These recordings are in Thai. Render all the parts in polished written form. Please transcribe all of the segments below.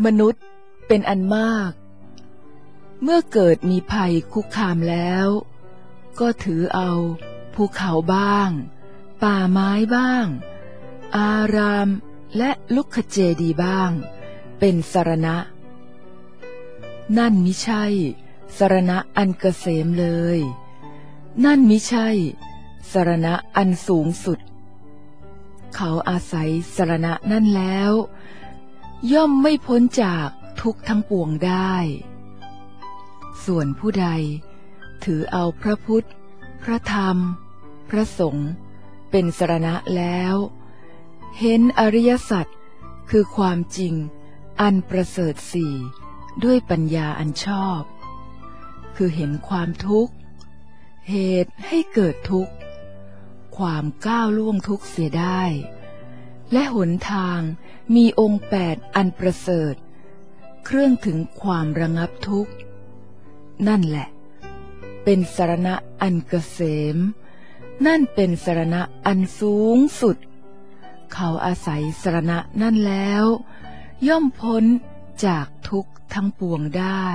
มนุษย์เป็นอันมากเมื่อเกิดมีภัยคุกคามแล้วก็ถือเอาภูเขาบ้างป่าไม้บ้างอารามและลุกขเจดีย์บ้างเป็นสรณะนั่นมิใช่สรณะอันเกษมเลยนั่นมิใช่สรณะอันสูงสุดเขาอาศัยสรณะนั่นแล้วย่อมไม่พ้นจากทุกข์ทั้งปวงได้ส่วนผู้ใดถือเอาพระพุทธพระธรรมพระสงฆ์เป็นสรณะแล้วเห็นอริยสัจคือความจริงอันประเสริฐสี่ด้วยปัญญาอันชอบคือเห็นความทุกข์เหตุให้เกิดทุกข์ความก้าวล่วงทุกข์เสียได้และหนทางมีองค์8อันประเสริฐเครื่องถึงความระงับทุกข์นั่นแหละเป็นสรณะอันเกษมนั่นเป็นสรณะอันสูงสุดเขาอาศัยสรณะนั่นแล้วย่อมพ้นจากทุกข์ทั้งปวงได้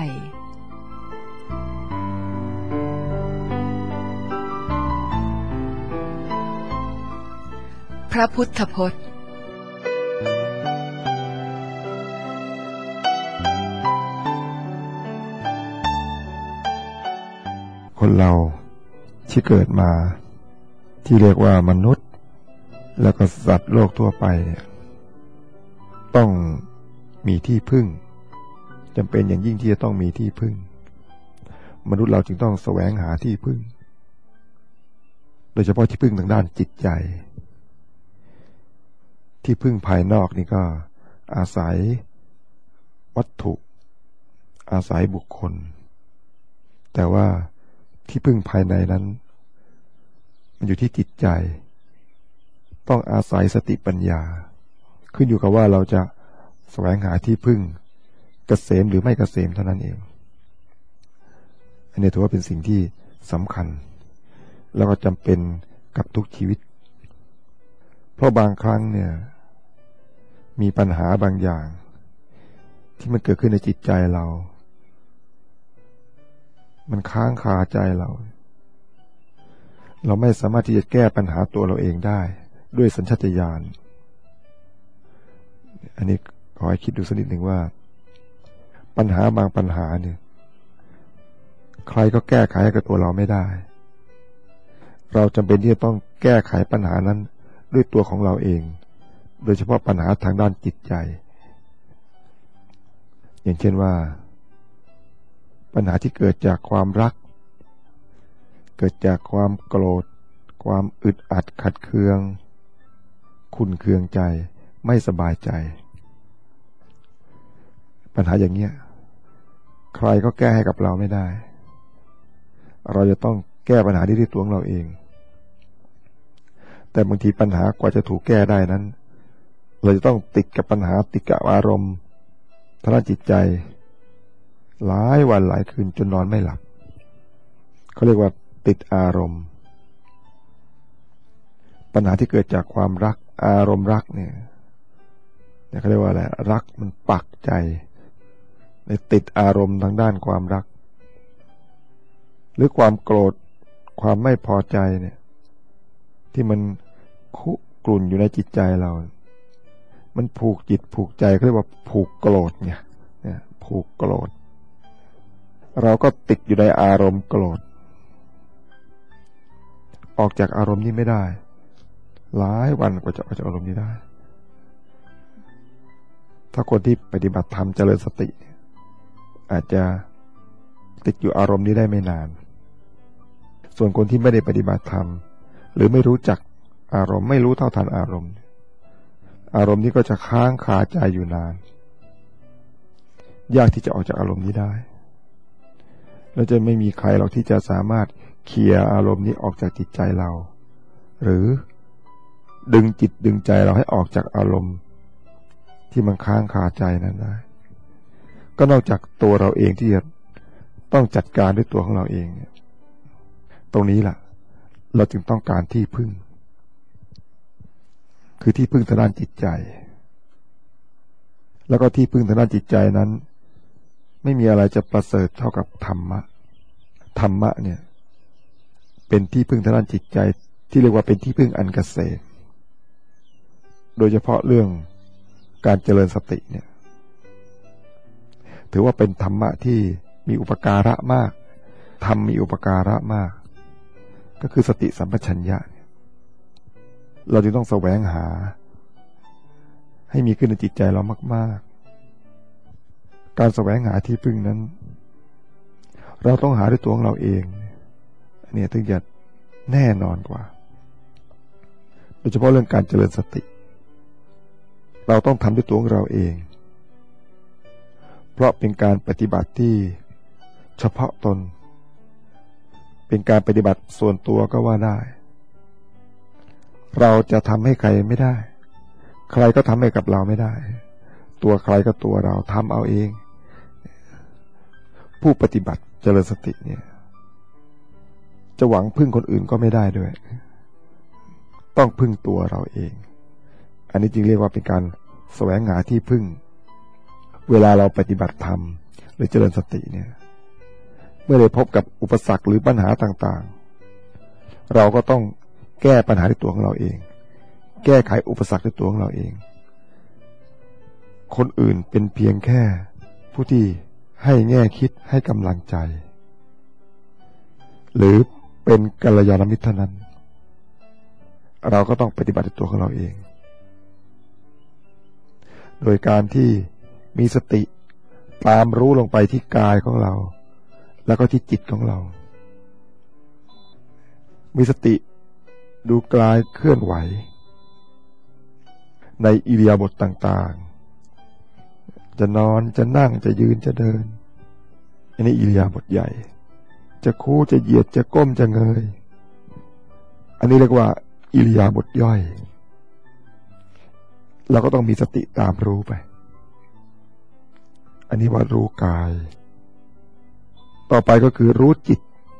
พระพุทธพจน์คนเราที่เกิดมาที่เรียกว่ามนุษย์แล้วก็สัตว์โลกทั่วไปเนี่ยต้องมีที่พึ่งจำเป็นอย่างยิ่งที่จะต้องมีที่พึ่งมนุษย์เราจึงต้องแสวงหาที่พึ่งโดยเฉพาะที่พึ่งทางด้านจิตใจที่พึ่งภายนอกนี่ก็อาศัยวัตถุอาศัยบุคคลแต่ว่าที่พึ่งภายในนั้นมันอยู่ที่จิตใจต้องอาศัยสติปัญญาขึ้นอยู่กับว่าเราจะแสวงหาที่พึ่งเกษมหรือไม่เกษมเท่านั้นเองอันนี้ถือว่าเป็นสิ่งที่สำคัญแล้วก็จำเป็นกับทุกชีวิตเพราะบางครั้งเนี่ยมีปัญหาบางอย่างที่มันเกิดขึ้นในจิตใจเรามันค้างคาใจเราไม่สามารถที่จะแก้ปัญหาตัวเราเองได้ด้วยสัญชาตญาณอันนี้ขอให้คิดดูสักนิดหนึ่งว่าปัญหาบางปัญหาเนี่ยใครก็แก้ไขให้กับตัวเราไม่ได้เราจำเป็นที่จะต้องแก้ไขปัญหานั้นด้วยตัวของเราเองโดยเฉพาะปัญหาทางด้านจิตใจอย่างเช่นว่าปัญหาที่เกิดจากความรักเกิดจากความโกรธความอึดอัดขัดเคืองขุ่นเคืองใจไม่สบายใจปัญหาอย่างเนี้ยใครก็แก้ให้กับเราไม่ได้เราจะต้องแก้ปัญหานี้ด้วยตัวของเราเองแต่บางทีปัญหากว่าจะถูกแก้ได้นั้นเราจะต้องติดกับปัญหาติดกับอารมณ์ทางด้านจิตใจหลายวันหลายคืนจนนอนไม่หลับเขาเรียกว่าติดอารมณ์ปัญหาที่เกิดจากความรักอารมณ์รักเนี่ยเขาเรียกว่าอะไรรักมันปักใจในติดอารมณ์ทางด้านความรักหรือความโกรธความไม่พอใจเนี่ยที่มันคุกรุ่นอยู่ในจิตใจเรามันผูกจิตผูกใจเขาเรียกว่าผูกโกรธเนี่ยผูกโกรธเราก็ติดอยู่ในอารมณ์โกรธออกจากอารมณ์นี้ไม่ได้หลายวันกว่าจะออกจากอารมณ์นี้ได้ถ้าคนที่ปฏิบัติธรรมเจริญสติอาจจะติดอยู่อารมณ์นี้ได้ไม่นานส่วนคนที่ไม่ได้ปฏิบัติธรรมหรือไม่รู้จักอารมณ์ไม่รู้เท่าทันอารมณ์นี้ก็จะค้างคาใจอยู่นานยากที่จะออกจากอารมณ์นี้ได้แล้วจะไม่มีใครหรอกที่จะสามารถเคลียร์อารมณ์นี้ออกจากจิตใจเราหรือดึงจิตดึงใจเราให้ออกจากอารมณ์ที่มันค้างคาใจนั้นได้ก็นอกจากตัวเราเองที่จะต้องจัดการด้วยตัวของเราเองตรงนี้ล่ะเราจึงต้องการที่พึ่งคือที่พึ่งทางด้านจิตใจแล้วก็ที่พึ่งทางด้านจิตใจนั้นไม่มีอะไรจะประเสริฐเท่ากับธรรมะธรรมะเนี่ยเป็นที่พึ่งทางด้านจิตใจที่เรียกว่าเป็นที่พึ่งอันเกษมโดยเฉพาะเรื่องการเจริญสติเนี่ยถือว่าเป็นธรรมะที่มีอุปการะมากธรรมมีอุปการะมากก็คือสติสัมปชัญญะเราจึงต้องแสวงหาให้มีขึ้นในจิตใจเรามากๆการแสวงหาที่พึ่งนั้นเราต้องหาด้วยตัวของเราเองเนี่ยถึงจะแน่นอนกว่าโดยเฉพาะเรื่องการเจริญสติเราต้องทำด้วยตัวของเราเองเพราะเป็นการปฏิบัติที่เฉพาะตนเป็นการปฏิบัติส่วนตัวก็ว่าได้เราจะทำให้ใครไม่ได้ใครก็ทำให้กับเราไม่ได้ตัวใครก็ตัวเราทำเอาเองผู้ปฏิบัติเจริญสติเนี่ยจะหวังพึ่งคนอื่นก็ไม่ได้ด้วยต้องพึ่งตัวเราเองอันนี้จึงเรียกว่าเป็นการแสวงหาที่พึ่งเวลาเราปฏิบัติธรรมหรือเจริญสติเนี่ยเมื่อได้พบกับอุปสรรคหรือปัญหาต่างๆเราก็ต้องแก้ปัญหาด้วยตัวของเราเองแก้ไขอุปสรรคด้วยตัวของเราเองคนอื่นเป็นเพียงแค่ผู้ที่ให้แง่คิดให้กำลังใจหรือเป็นกัลยาณมิตรเท่านั้นเราก็ต้องปฏิบัติด้วยตัวของเราเองโดยการที่มีสติตามรู้ลงไปที่กายของเราแล้วก็ที่จิตของเรามีสติดูกายเคลื่อนไหวในอิริยาบถต่างๆจะนอนจะนั่งจะยืนจะเดินอันนี้อิริยาบถใหญ่จะคู่จะเหยียดจะก้มจะเงยอันนี้เรียกว่าอิริยาบถย่อยเราก็ต้องมีสติตามรู้ไปอันนี้ว่ารู้กายต่อไปก็คือรู้จิต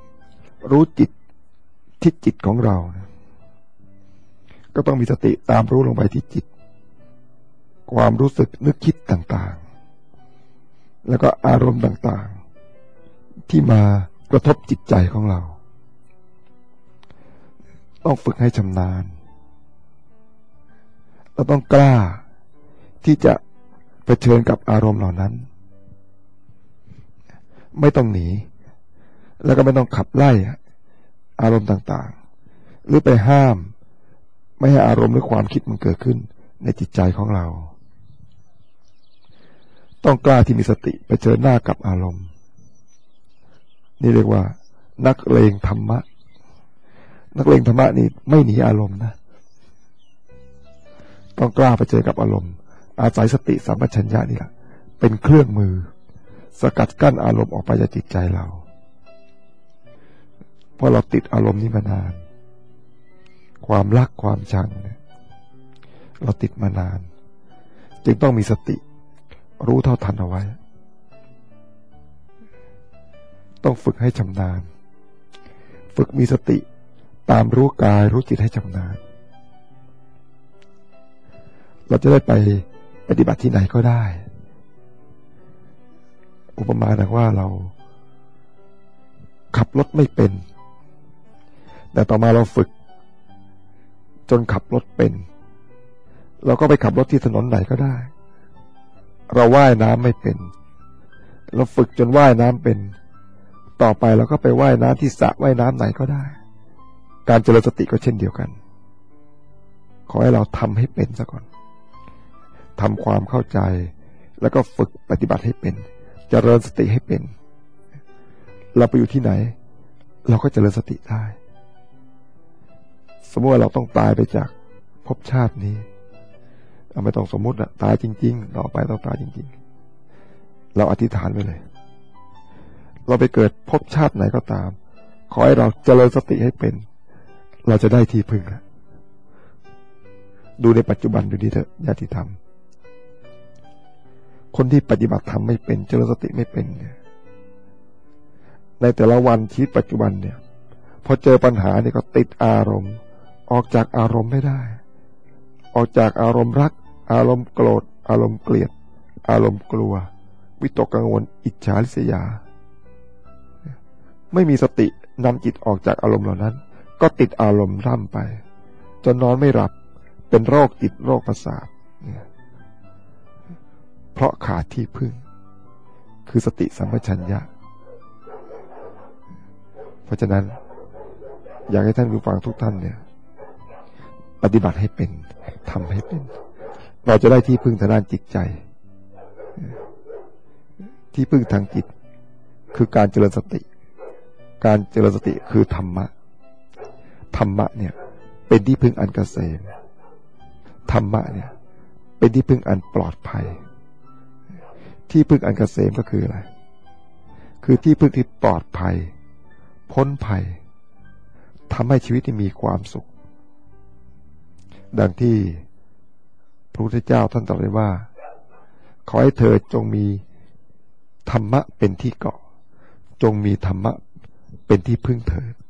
ที่จิตของเราก็ต้องมีสติตามรู้ลงไปที่จิตความรู้สึกนึกคิดต่างๆแล้วก็อารมณ์ต่างๆที่มากระทบจิตใจของเราต้องฝึกให้ชำนาญเราต้องกล้าที่จะเผชิญกับอารมณ์เหล่านั้นไม่ต้องหนีแล้วก็ไม่ต้องขับไล่อารมณ์ต่างๆหรือไปห้ามไม่ให้อารมณ์หรือความคิดมันเกิดขึ้นในจิตใจของเราต้องกล้าที่มีสติเผชิญหน้ากับอารมณ์นี่เรียกว่านักเลงธรรมะนักเลงธรรมะนี่ไม่หนีอารมณ์นะต้องกล้าเผชิญกับอารมณ์อาศัยสติสัมปชัญญะนี่แหละเป็นเครื่องมือสกัดกั้นอารมณ์ออกไปจากจิตใจเราเพราะเราติดอารมณ์นี้มานานความรักความชังเนี่ยเราติดมานานจึงต้องมีสติรู้เท่าทันเอาไว้ต้องฝึกให้ชำนาญฝึกมีสติตามรู้กายรู้จิตให้ชำนาญเราจะได้ไปปฏิบัติที่ไหนก็ได้อุปมาดังว่าเราขับรถไม่เป็นแต่ต่อมาเราฝึกจนขับรถเป็นเราก็ไปขับรถที่ถนนไหนก็ได้เราว่ายน้ำไม่เป็นเราฝึกจนว่ายน้ำเป็นต่อไปเราก็ไปว่ายน้ำที่สระว่ายน้ำไหนก็ได้การเจริญสติก็เช่นเดียวกันขอให้เราทำให้เป็นซะก่อนทำความเข้าใจแล้วก็ฝึกปฏิบัติให้เป็นเจริญสติให้เป็นเราไปอยู่ที่ไหนเราก็เจริญสติได้สมมติว่าเราต้องตายไปจากภพชาตินี้เราไม่ต้องสมมุตินะตายจริงๆต่อไปต้องตายจริงๆเราอธิษฐานไว้เลยเราไปเกิดภพชาติไหนก็ตามขอให้เราเจริญสติให้เป็นเราจะได้ที่พึ่งนะดูในปัจจุบันดูดีเถอะญาติธรรมคนที่ปฏิบัติธรรมไม่เป็นเจริญสติไม่เป็นเนี่ยในแต่ละวันชีวิตปัจจุบันเนี่ยพอเจอปัญหาเนี่ยก็ติดอารมณ์ออกจากอารมณ์ไม่ได้ออกจากอารมณ์รักอารมณ์โกรธอารมณ์เกลียดอารมณ์กลัววิตกกังวลอิจฉาริษยาไม่มีสตินำจิตออกจากอารมณ์เหล่านั้นก็ติดอารมณ์ร่ำไปจนนอนไม่หลับเป็นโรคจิตโรคประสาทเพราะขาดที่พึ่งคือสติสัมปชัญญะเพราะฉะนั้นอยากให้ท่านผู้ฟังทุกท่านเนี่ยปฏิบัติให้เป็นทำให้เป็นเราจะได้ที่พึ่งทางด้านจิตใจที่พึ่งทางจิตคือการเจริญสติการเจริญสติคือธรรมะธรรมะเนี่ยเป็นที่พึ่งอันเกษมธรรมะเนี่ยเป็นที่พึ่งอันปลอดภัยที่พึ่งอันเกษมก็คืออะไรคือที่พึ่งที่ปลอดภัยพ้นภัยทำให้ชีวิตมีความสุขดังที่พระพุทธเจ้าท่านตรัสไว้ว่าขอให้เธอจงมีธรรมะเป็นที่เกาะจงมีธรรมะเป็นที่พึ่งเถิด